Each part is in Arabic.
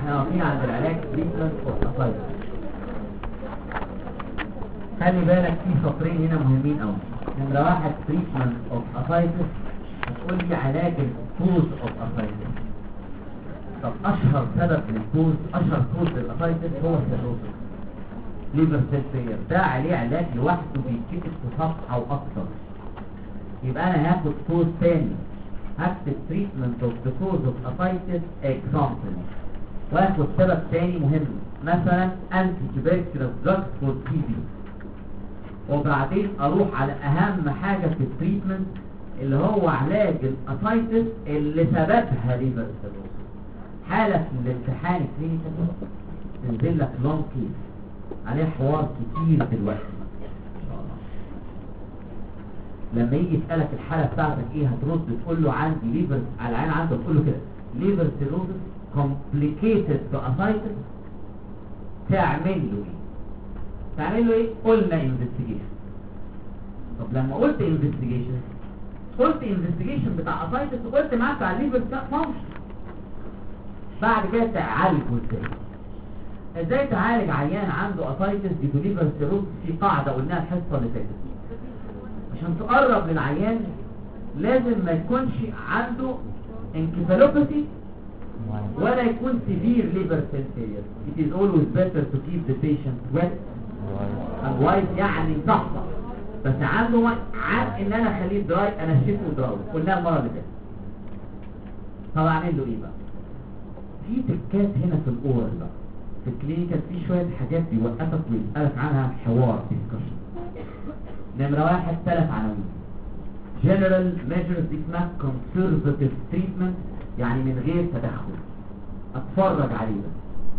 احنا واقفين عند العلاج تريتمنت اوف اسايتس. خلي بالك في سطرين هنا مهمين قوي. نمرة 1 تريتمنت اوف اسايتس، هتقول لي علاج الكوز اوف اسايتس. طب اشهر سبب للكوز، اشهر كوز للاسايتس هو السيروسيس ليفر سيل فيلير، ده عليه علاج لوحده بيتكتب في صفحه واكثر. يبقى انا هاخد كوز تاني، هكتب تريتمنت اوف ذا كوز اوف اسايتس اكزامبل، واخد سبب تاني مهم مثلا انتي تيوبركلوز دراج فور تي بي، وبعدين اروح على اهم حاجه في التريتمنت اللي هو علاج الاسايتس اللي سببها ليفر سيروسيس. حاله في الامتحان الكلينيكال تنزل لك لونج كيس عليه حوار كتير دلوقتي ان شاء الله. لما يجي يسالك الحاله بتاعتك ايه هترد تقول له عندي ليفر، على العين عنده تقول له كده ليفر سيروسيس كومبليكيتد باسايتس. تعمل له ايه؟ قلنا انفستيجيشن. طب لما قلت انفستيجيشن بتاع اسايتس وقلت معاه بتاع الليفر فانكشن. بعد كده تعالجه ازاي تعالج عيان عنده اسايتس دي ليفر سيروسيس؟ في قاعده قلناها الحصه اللي فاتت، عشان تقرب للعيان لازم ما يكونش عنده انكفالوباثي ولا يكون سيفير ليفر سيل فيلير. it is always better to keep the patient wet and white، يعني صحصح، بس عنده عن ان انا اخليه دراي انشفه دراي. قلنا المره اللي فاتت. طب اعمل له ايه بقى؟ في تكات هنا في الاورال بقى، في الكلينيكال في شويه حاجات بيوقفك ويسالك عنها حوار ديسكشن. نمره 1 3 عناوين. جنرال ميجرز دي اسمها كونسرفاتيف تريتمنت، يعني من غير تدخل، اتفرج عليه بس.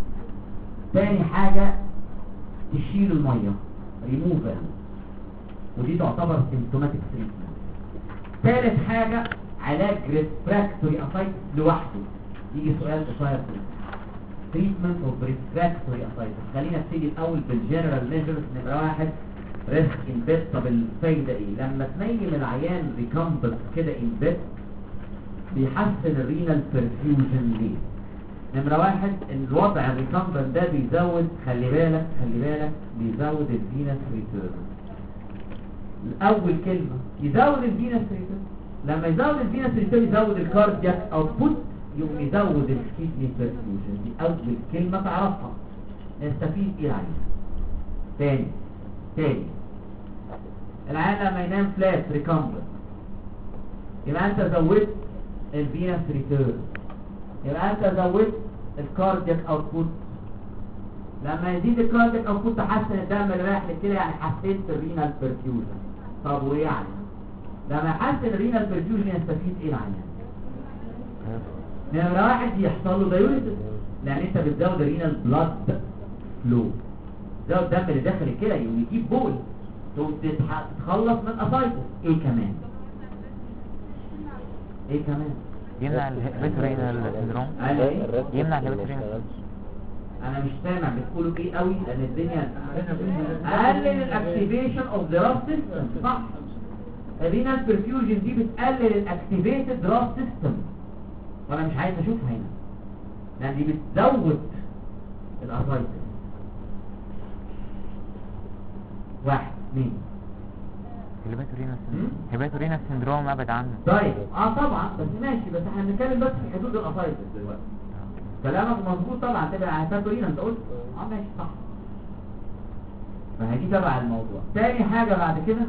تاني حاجه تشيل الميه، ريموفال، ودي تعتبر سيمتوماتيك تريتمنت. ثالث حاجه علاج ريفراكتوري اسايتس لوحده. يجي سؤال قصير كده، تريتمنت اوف ريفراكتوري اسايتس. خلينا نبتدي الاول بالجنرال ميجرز. نمره 1 ريسك ان بيت. طب الفايده ايه؟ لما تنيم العيان ريكامبس كده ان بيت بيحسن الرينال برفيوجن. ليه؟ نمره 1 الوضع الريكامبس ده بيزود، خلي بالك بيزود الفينس ريتيرن. الاول كلمه يزود الفينس ريتيرن، لما يزود الفينس ريتيرن يزود الكاردياك اوتبوت، يقوم يزود الكيدني برفيوجن. دي اول كلمه تعرفها. نستفيد ايه العيان؟ تاني العيان لما ينام فلات ريكامبس يبقى انت زودت الفينس ريتيرن، يبقى انت زودت الكاردياك اوتبوت. لما يزيد الكاردياك اوتبوت تحسن الدم اللي رايح للكلى، يعني حسنت الرينال برفيوجن. طب وايه يعني؟ لما يحسن الرينال برفيوجن يستفيد ايه العيان؟ نمرة 1 يحصل له دايوريسيس، لان انت بتزود الرينال بلاد فلو، تزود الدم اللي داخل الكلى يقوم يجيب بول، تقوم تتخلص من اسايتس. ايه كمان؟ يمنع الهيباتورينال سندروم. يمنع الهيباتورينال سندروم. انا مش سامع بتقولوا ايه قوي لان الدنيا قلل الاكتيفيشن اوف ذا راس سيستم. صح، الرينال برفيوجن دي بتقلل الاكتيفيتد راس سيستم، وانا مش عايز اشوفها هنا لان دي بتزود الاسايتس. 1 2 هيباتورينال سندروم ابعد عنه. طيب طبعا، بس ماشي، بس احنا بنتكلم بس في حدود الاسايتس دلوقتي. كلامك مظبوط طبعا، تبقى هيباتورينال انت قلت ماشي صح، فهدي تبع الموضوع. تاني حاجه بعد كده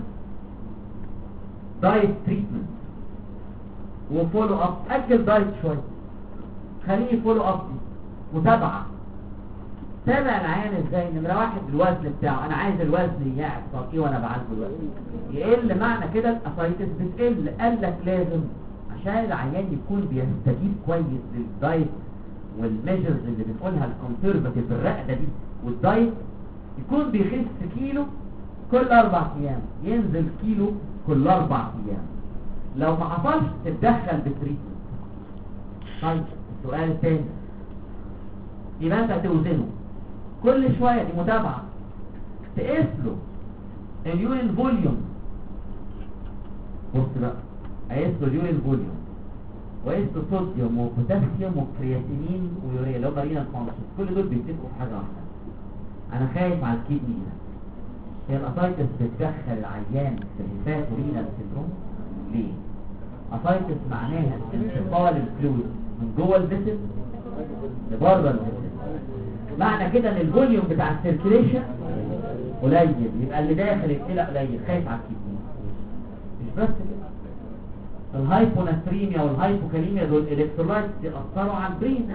دايت تريتمنت وفولو اب. اجل دايت شويه، خليه فولو اب، متابعه. تابع العيان ازاي؟ نمره 1 الوزن بتاعه، انا عايز الوزن يحصل ايه وانا بعالجه الوزن يقل. معنى كده الاسايتس بتقل. قال لك لازم عشان العيان يكون بيستجيب كويس للدايت والميجرز اللي بنقولها الكونسرفاتيف الرقده دي والدايت، يكون بيخس كيلو كل 4 ايام، ينزل كيلو كل 4 ايام. لو ما حصلش تتدخل بالتريتمنت. طيب السؤال الثاني، يبقى انت هتوزنه كل شويه، دي متابعه. تقيس له اليورين فوليوم. بص بقى، قيس له اليورين فوليوم وقست صوديوم وبوتاسيوم وكرياتينين ويوريا اللي هم رينال فانكشن، كل دول بيتفقوا في حاجه واحده. انا خايف على الكدني هنا. هي الاسايتس بتدخل العيان في الهيباتورينال سيندروم ليه؟ اسايتس معناها انتقال الفلويد من جوه الفيسل لبره الفيسل، معنى كده ان الفوليوم بتاع السيركيليشن قليل، يبقى اللي داخل الكلى قليل، خايف على الكدني. مش بس كده، الهايبوناتريميا والهايبوكاليميا دول الكترولايتس يأثروا على البرين،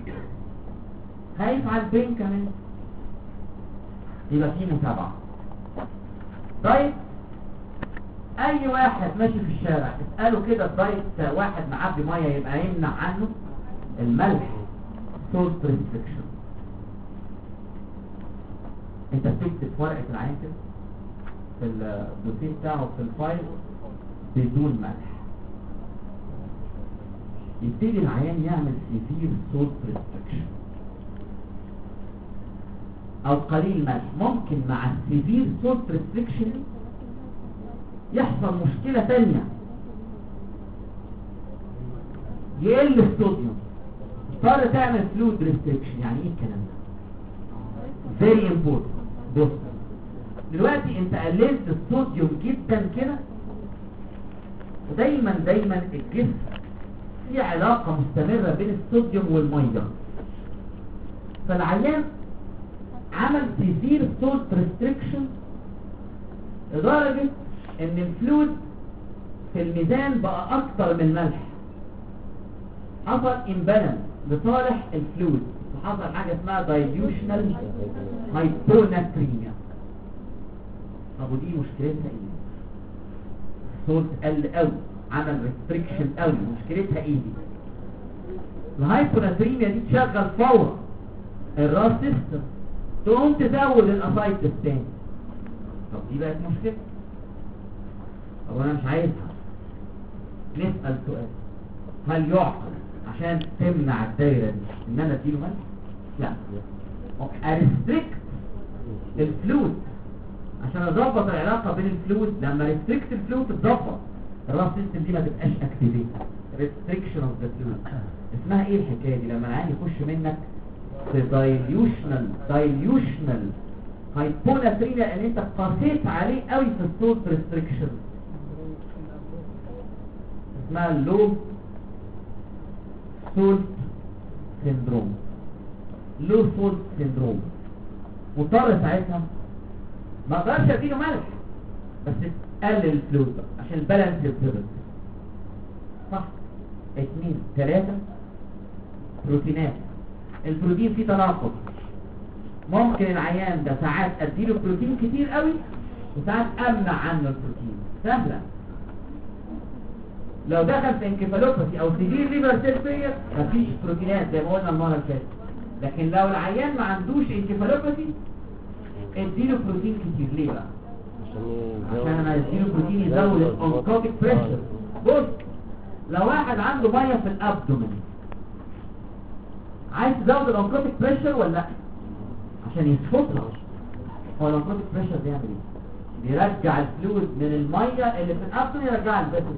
خايف على البرين كمان، يبقى في متابعة. طيب اي واحد ماشي في الشارع اسأله كده الدايت واحد معبي مية يبقى يمنع عنه الملح، سولت ريستريكشن. انت بتكتب في ورقة العين كده في الدوسيه بتاعه في الفايل بدون ملح، يبتدي العيان يعمل سيفير سولت ريستريكشن او قليل ملح. ممكن مع السيفير سولت ريستريكشن يحصل مشكلة تانية، يقل الصوديوم، اضطر تعمل فلويد ريستريكشن. يعني ايه الكلام ده؟ very important. بص دلوقتي انت قللت الصوديوم جدا كده، ودايما الجسم في علاقة مستمرة بين الصوديوم والمية، فالعيان عمل سيفير سولت ريستريكشن لدرجة ان الفلويد في الميزان بقى اكتر من الملح، حصل امبالانس لصالح الفلويد، وحصل حاجة اسمها دايليوشنال هايبوناتريميا. طب ودي مشكلتها ايه؟ الصوت قل قوي، عمل ريستريكشن قوي، مشكلتها ايه دي؟ الهايبوناتريميا دي تشغل فورا الراس سيستم، تقوم تزود الاسايتس تاني. طب دي بقت مشكلة. طب انا مش عايزها. نسأل سؤال، هل يعقل عشان تمنع الدايرة دي ان انا اديله ملح؟ لا، ارستريكت الفلويد عشان اضبط العلاقة بين الفلويد. لما ريستريكت الفلويد تتضبط الراس سيستم دي، ما تبقاش اكتيفيت. ريستريكشن اوف ذا فلويد اسمها ايه الحكايه دي؟ لما العين يخش منك في دايليوشنال هايبوناتريميا، لان انت قاسيت عليه قوي في الصوت ريستريكشن، اسمها اللو سولت سيندروم. لو سولت سيندروم مضطر ساعتها ما اقدرش اديله ملح، بس تقلل الفلويد عشان البالانس يتظبط. صح؟ 2 3 بروتينات. البروتين فيه تناقض، ممكن العيان ده ساعات اديله بروتين كتير قوي وساعات امنع عنه البروتين. سهله. لو دخل في انكفالوباثي او سيفير ليفر سيل فيلير مفيش بروتينات زي ما قلنا المره اللي فاتت، لكن لو العيان ما عندوش انكفالوباثي اديله بروتين كتير. ليه بقى؟ عشان انا اديله بروتين يزود الانكوتيك بريشر. بص، لو واحد عنده ميه في الابدومين عايز تزود الانكوتيك بريشر ولا لا؟ عشان يسفطها. هو الانكوتيك بريشر بيعمل ايه؟ بيرجع الفلويد من الميه اللي في الابدومين يرجعها الفيسل.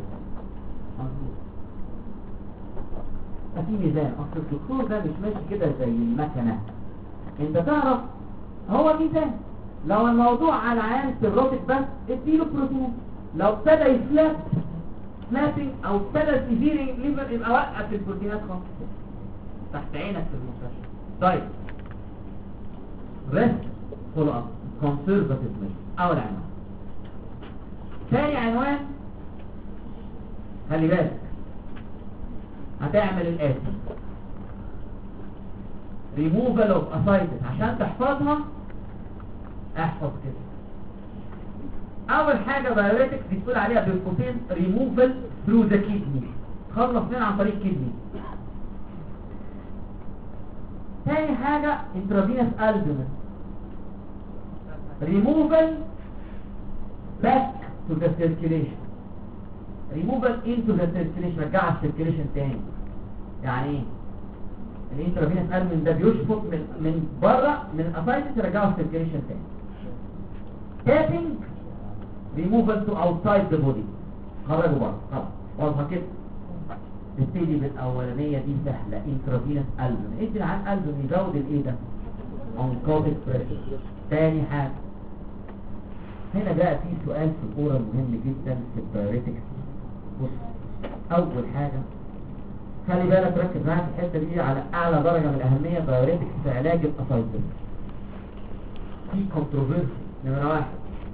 ففي ميزان. اصل الدكتور ده مش ماشي كده زي المكنه، انت تعرف هو ميزان. لو الموضوع على عيان سيروتك بس اديله بروتين، لو ابتدى يسلاب سلابنج او ابتدى سيفيرنج ليفر يبقى وقف البروتينات خالص تحت عينك في المستشفى. طيب ريست فولو اب كونسرفاتيف ميثود. اول عنوان. ثاني عنوان، خلي بالك هتعمل الاتي: ريموفال اوف اسايتس. عشان تحفظها احفظ كده. اول حاجه بايوريتكس بتقول عليها بالقوسين ريموفال ثرو ذا كيدني، خلص منها عن طريق الكدني. تاني حاجه انترافينوس البومين، ريموفال باك تو ذا سيركيليشن، ريموفال انتو ذا سيركيليشن، رجعها السيركيليشن تاني. يعني ايه؟ الانترافينوس البومين ده بيشفط من بره من الاسايتس يرجعه السيركيليشن تاني. تابينج ريموفال تو اوتسايد ذا بودي، خرجه بره. خلاص واضحه كده. نبتدي بالاولانيه دي سهله، انترافينوس البوم. ادي العيان البوم يزود الايه ده؟ اونكوتيك بريشر. تاني حاجه هنا بقى في سؤال في الاورال مهم جدا في الدايريتكس. بص، اول حاجه خلي بالك، ركز معايا في الحته دي على اعلى درجه من الاهميه. دايريتكس في علاج الاسايتس في كونتروفيرسي. نمره واحد،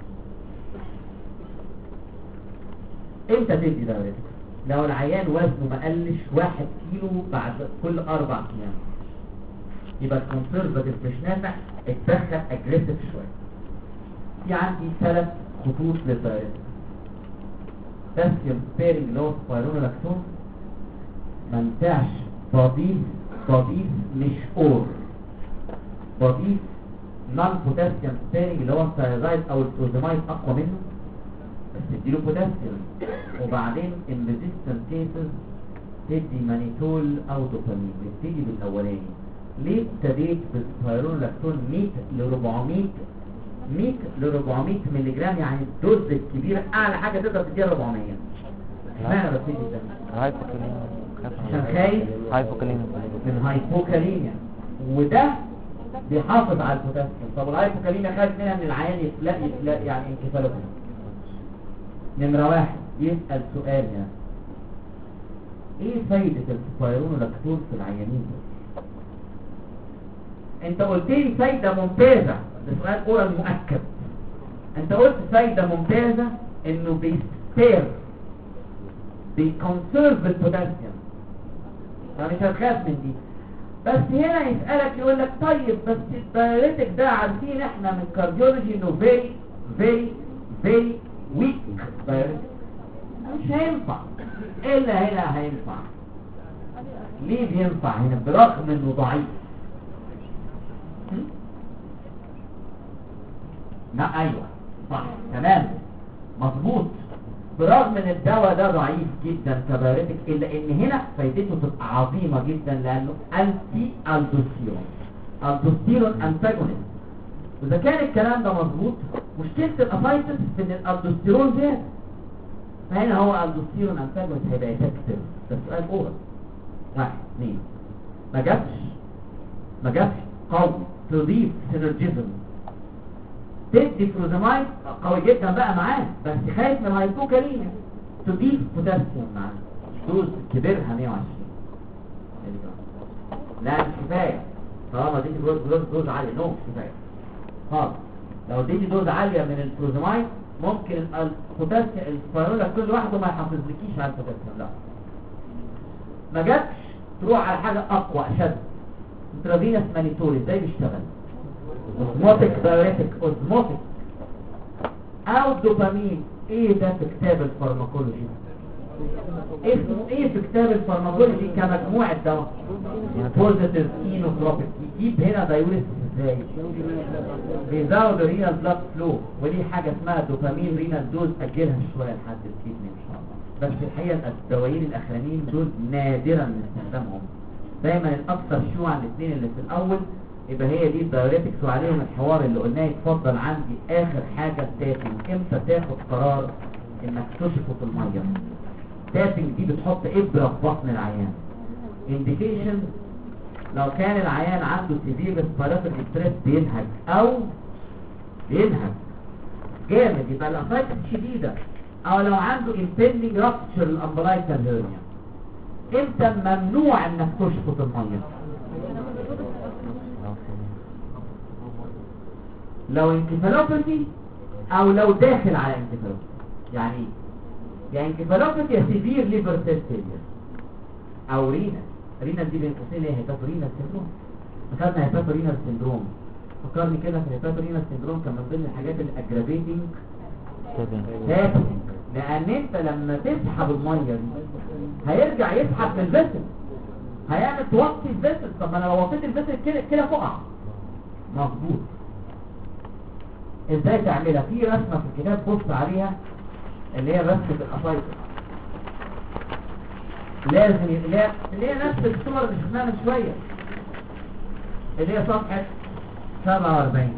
امتى تدي دايريتكس؟ لو العيان وزنه ما قلش 1 كيلو بعد كل 4 ايام، يبقى الكونسرفاتيف مش نافع، اتدخل اجريسيف شويه. في عندي 3 خطوط للدايريتكس. بوتاسيوم سبيرنج اللي هو سبايرونولاكتون ما ينفعش. بضيف مش اور، بضيف نون بوتاسيوم سبيرنج اللي هو الثايرويد او الفلوزامايد اقوى منه، بس تديله بوتاسيوم. وبعدين ان ريزيستنت كيسز تدي مانيتول او دوبامين. نبتدي بالاولاني. ليه ابتديت بالسبايرونولاكتون 100 ل 400 مللي جرام؟ يعني الدوز الكبيره اعلى حاجه تقدر تديها 400. اشمعنى ببتدي ده؟ هايبوكاليميا. عشان خايف هايبوكاليميا من هايبوكاليميا، وده بيحافظ على البوتاسيوم. طب الهايبوكاليميا خايف منها ان العيان يفلق يعني انكفالوباثي. نمره واحد يسال سؤال يعني ايه فايده السبايرونولاكتون في العيانين دول؟ انت قلت لي فايده ممتازه، ده سؤال اورال مؤكد. انت قلت فايده ممتازه انه بيستير بيكونسيرف البوتاسيوم، فمش هتخاف من دي. بس هنا يسألك يقول لك طيب بس الدايريتك ده عارفين احنا من الكارديولوجي انه very weak دايريتك، مش هينفع. الا هنا هينفع. ليه بينفع هنا برغم انه ضعيف؟ لا ايوه صح تمام مظبوط، برغم ان الدواء ده ضعيف جدا كدايريتك، الا ان هنا فايدته تبقى عظيمه جدا لانه انتي الدوستيرون انتاجونست. واذا كان الكلام ده مظبوط، مشكله الاسايتس في ان الالدوستيرون زاد، فهنا هو الدوستيرون انتاجونست هيبقى افكتيف. ده سؤال اورال. 1 2 ما جابش قوي تضيف سينرجيزم، تدي فروزامايد قوي جدا بقى معاه، بس خايف من الهايبوكاليميا، تضيف بوتاسيوم معاه. دوز كبرها 120. لا مش كفايه طالما اديتي دوز عاليه، مش كفايه خالص. لو اديتي دوز عاليه من الفروزامايد ممكن البوتاسيوم السبايرونولاكتون كل لوحده ما يحافظلكيش على البوتاسيوم. لا ما جاتش، تروح على حاجه اقوى اشد. انترافينوس مانيتول ازاي بيشتغل؟ اوزموتيك دايريتك، اوزموتيك او دوبامين. ايه ده في كتاب الفارماكولوجي؟ اسمه ايه في كتاب الفارماكولوجي كمجموعة دواء؟ بوزيتيف اينوتروبيك. يجيب هنا دايوريس ازاي؟ بيزود رينال بلاد فلو، ودي حاجة اسمها دوبامين رينال دوز. اجلها شوية لحد الكيدني ان شاء الله. بس الحقيقة الدوايين الاخرانيين دول نادرا من استخدامهم، دايما الاكثر شيوعا الاثنين اللي في الاول. يبقى هي دي الدايوريتكس وعليهم الحوار اللي قلناه. يتفضل عندي اخر حاجة التابنج. امتى تاخد قرار انك تشفط المية؟ التابنج دي بتحط ابرة في بطن العيان. انديكيشن لو كان العيان عنده سيفير ريسبيراتوري ستريس بينهج او بينهج جامد، يبقى الاسايتس شديدة، او لو عنده impending rupture الامبلايكال هيرنيا. امتى ممنوع انك تشفط المية؟ لو انكفالوباثي او لو داخل على انكفالوباثي. يعني يا انكفالوباثي يا سيفير ليفر سيل فيلير او رينال دي بين قوسين هي هيباتورينال سيندروم. اخذنا هيباتورينال سيندروم، فكرني كده في الهيباتورينال سيندروم كان من ضمن الحاجات الاجرافيتنج تابنج. لان انت لما تسحب الميه دي هيرجع يسحب من الفيسل، هيعمل توطي الفيسل. طب ما انا لو وطيت الفيسل كده فقع. مظبوط. ازاي تعملها؟ في رسمه في الكتاب بص عليها اللي هي رسمه الاسايتس. لازم اللي هي نفس الصور اللي شفناها من شويه، اللي هي صفحه 47.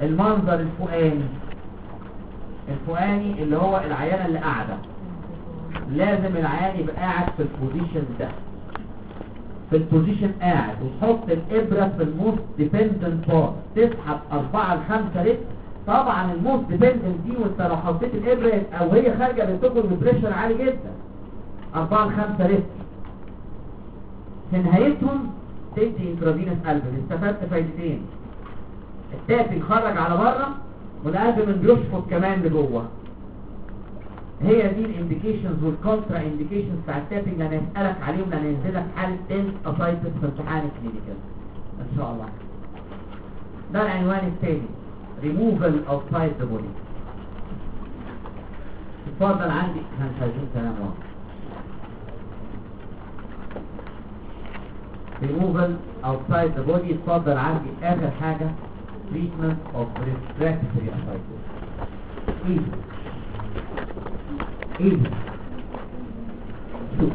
المنظر الفوقاني اللي هو العيانه اللي قاعده، لازم العيان يبقى قاعد في البوزيشن ده، في البوزيشن قاعد، وتحط الابره في الموست ديبندنت بارت، تسحب 4 ل 5 لتر. طبعا الموست ديبندنت دي وانت لو حطيت الابره او هي خارجه بتدخل ببريشر عالي جدا 4 ل 5 لتر. في نهايتهم تدي انترافينوس قلب. استفدت فايدتين، التاب يخرج على بره والقلب من بيشفط كمان لجوه. هي دي الانديكيشنز والكونترا انديكيشنز بتاع التابنج اللي انا هسالك عليهم لما ينزلك حاله تنس اسايتس في امتحان الكلينيكال ان شاء الله. ده العنوان الثاني، removal outside the body. اتفضل عندي، احنا مش عايزين كلام واضح. removal outside the body. اتفضل عندي اخر حاجه treatment of refractory ascites. ايه شوف،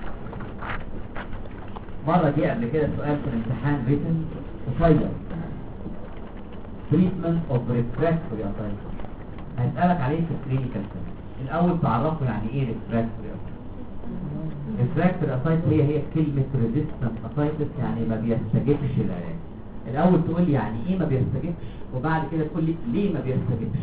مرة جه قبل كده سؤال في الامتحان written قصير، treatment of refractory ascites، هسألك عليه في الكلينيكال سنة. الأول تعرفوا يعني ايه refractory ascites. refractory ascites هي كلمة resistant ascites، يعني ما بيستجبش العلاج. الأول تقول لي يعني ايه ما بيستجبش، وبعد كده تقول لي ليه ما بيستجبش.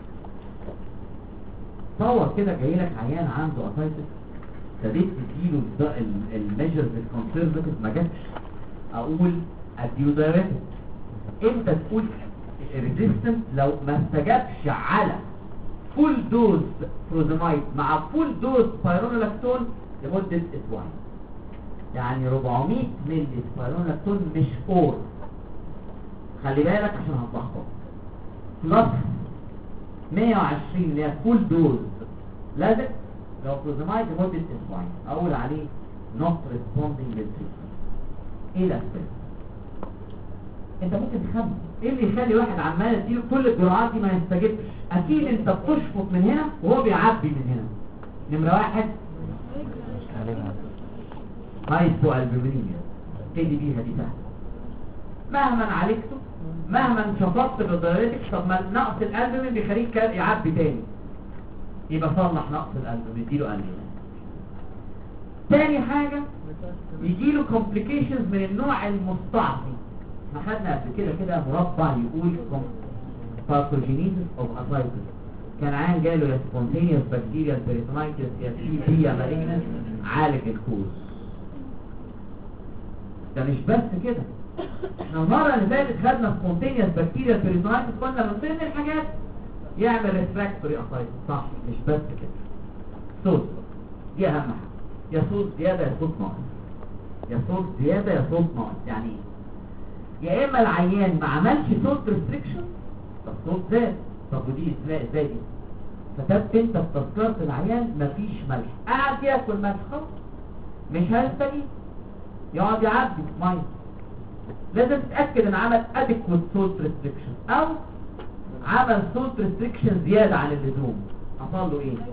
تصور كده جاي لك عيان عنده اسايتس، ابتديت تديله الميجرز الكونسرفتيف ما جاتش، اقول اديله دايركت. امتى تقول ريزيستنت؟ لو ما استجابش على فول دوز فروزمايد مع فول دوز سبايرونولاكتون لمده اسبوعين. يعني 400 مللي سبايرونولاكتون مش اور، خلي بالك عشان هتلخبط، بلس 120 اللي هي فول دوز لازم لو فروزمايد لمده اسبوعين، اقول عليه نوت ريسبوندينج للتريتمنت. ايه الاسباب؟ انت ممكن تخمن ايه اللي يخلي واحد عمال يديله كل الجرعات دي ما يستجبش؟ اكيد انت بتشفط من هنا وهو بيعبي من هنا. نمره واحد هايبو البومينيميا، ابتدي بيها دي سهله. مهما عالجته مهما شفطت بالدايريتك، طب ما نقص الالبومين بيخليك يعبي تاني، يبقى صلح نقص الالبومين، اديله البومين. تاني حاجه يجيله كومبليكيشنز من النوع المستعصي. احنا خدنا قبل كده مربع يقول باثوجينيسيس اوف اسايتس. كان عيان جاله يا سبونتينيوس بكتيريا بيريتونايتس يا سي بي يا مالجنس، عالج الكوز. ده مش بس كده، احنا المره اللي فاتت خدنا سبونتينيوس بكتيريا بيريتونايتس، قلنا من ضمن الحاجات يعمل ريفراكتوري اسايتس، صح؟ مش بس كده، صوت دي اهم حاجه، يا صوت زياده يا صوت ناقص، يا صوت زياده يا صوت ناقص. يعني ايه؟ يا اما العيان ما عملش صوت ريستريكشن فالصوت زاد، طب ودي ازاي دي؟ كتبت انت في تذكره العيان مفيش ملح، قاعد ياكل ملح خلاص مش هيستجيب، يقعد يعبي ميه. لازم تتاكد ان عمل اديكوت صوت ريستريكشن او عمل صوت ريستريكشن زياده عن اللزوم. حصل له ايه؟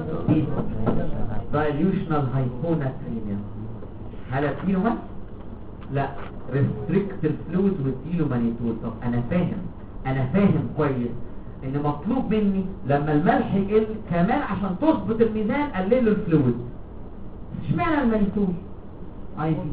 دايليوشنال هايبوناتريميا. هل اديله ملح؟ لا، ريستريكت الفلويد واديله مانيتول. طب انا فاهم كويس ان مطلوب مني لما الملح يقل كمان عشان تظبط الميزان قلله الفلويد. اشمعنى المانيتول؟ عايزين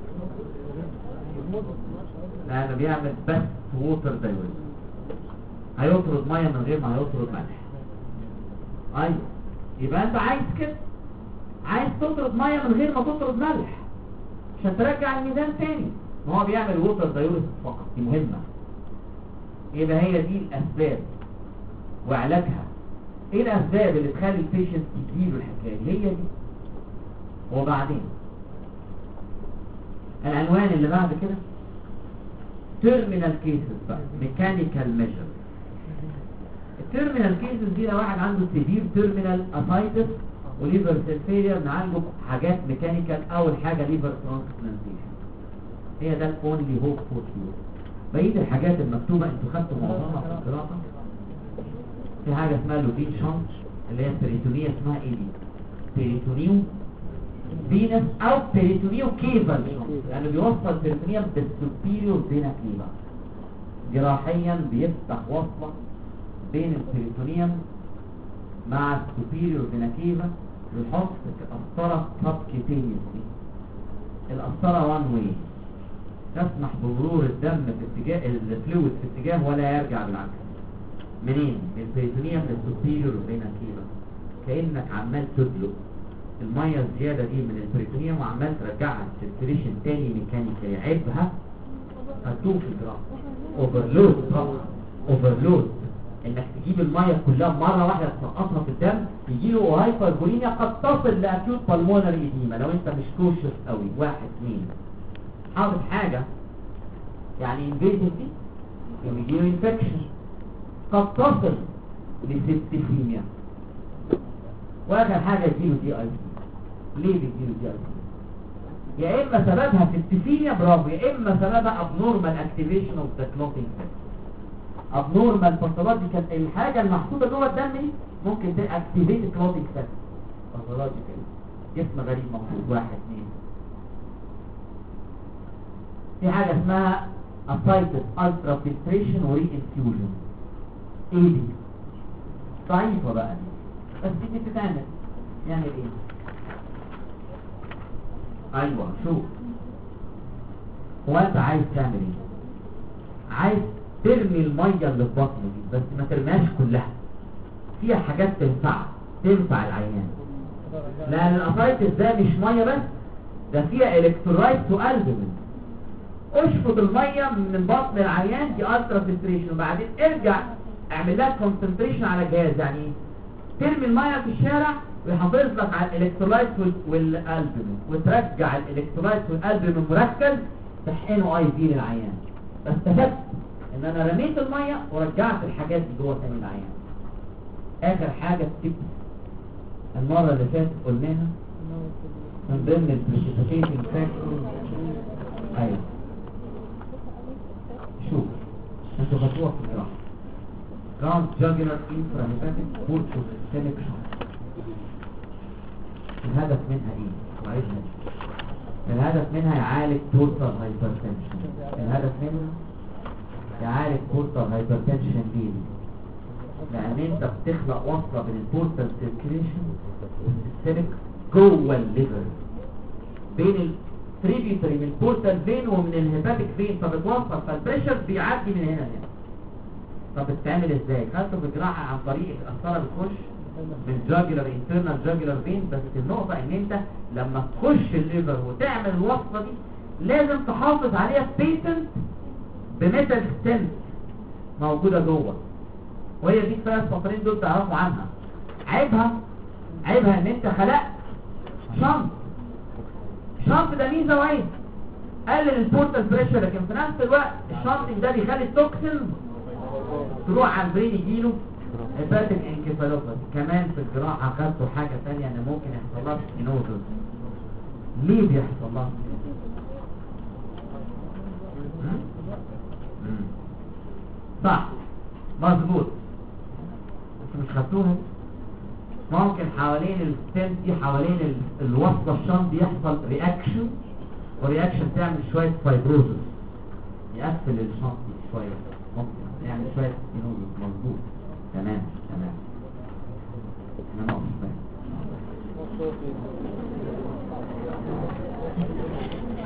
لا، ده بيعمل بس ووتر دايوريز، هيطرد ميه من غير ما هيطرد ملح. ايوه، يبقى انت عايز كده، عايز تطرد ميه من غير ما تطرد ملح عشان ترجع الميزان تاني. ما هو بيعمل ووتر دايوريز فقط، دي مهمه. يبقى هي دي الاسباب وعلاجها. ايه الاسباب اللي تخلي البيشنت تجيله الحكايه دي؟ هي دي. وبعدين العنوان اللي بعد كده تيرمينال كيسز بقى، ميكانيكال ميجر. التيرمينال كيسز دي لو واحد عنده سيفير تيرمينال اسايتس وليفر سيل فيلير نعالجه حاجات ميكانيكال. اول حاجه ليفر ترانسبلانتيشن، هي ده الاونلي هوب فور كيور. بقيه الحاجات المكتوبه انتوا خدتوا معظمها في القراءه. في حاجه اسمها لوبين شانت اللي هي بريتونيه، اسمها ايه دي؟ بريتونيو فينس او بريتونيو كيفال، لانه بيوصل بريتونيوم بالسوبيريور فينا كيفا. جراحيا بيفتح وصله بين البريتونيوم مع السوبيريور فينا كيفا بنحط قسطرة سبكيتينيوس دي. القسطرة وان واي تسمح بمرور الدم في اتجاه الفلويد في اتجاه ولا يرجع بالعكس. منين؟ من البريتونيوم للسوبيريور فينا كيلا. كأنك عمال تدلق المية الزيادة دي من البريتونيوم وعمال ترجعها سيركيليشن تاني ميكانيكالي. عيبها هتدوب في الجراح. اوفرلود طبعا، اوفرلود انك تجيب المية كلها مرة واحدة تسقطها في الدم يجيله هايبربوليميا قد تصل لاكيوت بالمونري ايديما لو انت مش كوشس قوي. 1 2 حاطط حاجة يعني انفيزيفي يجيله انفكشن قد تصل لسبتيسيميا. واخر حاجة يجيله دي اي سي. ليه بيجيله دي اي سي؟ يا اما سببها سبتيسيميا برافو، يا اما سببها abnormal activation of the clotting factor. abnormal فصلات دي كانت الحاجة المحطوطة جوه الدم دي ممكن تاكتيفيت clotting factor. فصلات دي كده جسم غريب موجود. 1 2 في حاجة اسمها ascites ultrafiltration و reinfusion. ايه دي؟ ضعيفة بقى بس دي بتتعمل. يعني ايه؟ ايوه شوف، هو انت عايز تعمل ايه؟ عايز ترمي المية اللي في بطنه دي بس ما ترميهاش كلها. فيها حاجات تنفع العيان، لان الاسايتس ده مش مية بس، ده فيها الكترولايت والبومين. اشفط المية من بطن العيان دي الترا فلتريشن، وبعدين ارجع اعمل لها كونسنتريشن على جهاز. يعني ترمي المية في الشارع ويحافظ لك على الالكترولايت والالبومين، وترجع الالكترولايت والالبومين مركز تحقنه اي في للعيان. فاستفدت ان انا رميت المية ورجعت الحاجات دي جوه تاني العيان. اخر حاجة التبس المرة اللي فاتت قلناها من ضمن البريسيبيتيشن فاكتور. ايوه شوف انتوا خدوها في الجراحة جراند جاجلر انفراهيباتيك بورتو سيستميك شوك. الهدف منها ايه؟ وعيدها. الهدف منها يعالج بورتال هايبرتنشن. الهدف منها يعالج بورتال هايبرتنشن ليه؟ لان انت بتخلق وصلة بين البورتال سيركيليشن والسيستميك جوه الليفر، بين التريبيوتري من البورتال فين ومن الهيباتيك فين، فبتوصل فالبريشر بيعدي من هنا لهنا. طب بتتعمل ازاي؟ خدته بالجراحة عن طريق القسطرة بتخش بالجاجلر انترنال جاجلر فين. بس النقطة ان انت لما تخش الليفر وتعمل الوصفة دي لازم تحافظ عليها بيتنت بميتال ستنت موجودة جوه، وهي دي كفاية السطرين دول تعرفوا عنها. عيبها ان انت خلقت شنط ده ميزة وعيب. قلل البورتال بريشر، لكن في نفس الوقت الشنطنج ده بيخلي التوكسين تروح على البرين يجيله هيباتيك انكفالوباثي. كمان في الجراحة خدتوا حاجة ثانية ان ممكن يحصل لها ستينوزس. ليه بيحصل لها صح مظبوط بس مش خدتوها. ممكن حوالين الستنت دي حوالين الوصلة الشنط يحصل رياكشن، ورياكشن تعمل شوية فايبروزس يقفل الشنط شوية، ممكن يعني شوية ستينوزس. مظبوط تمام. انا ناقص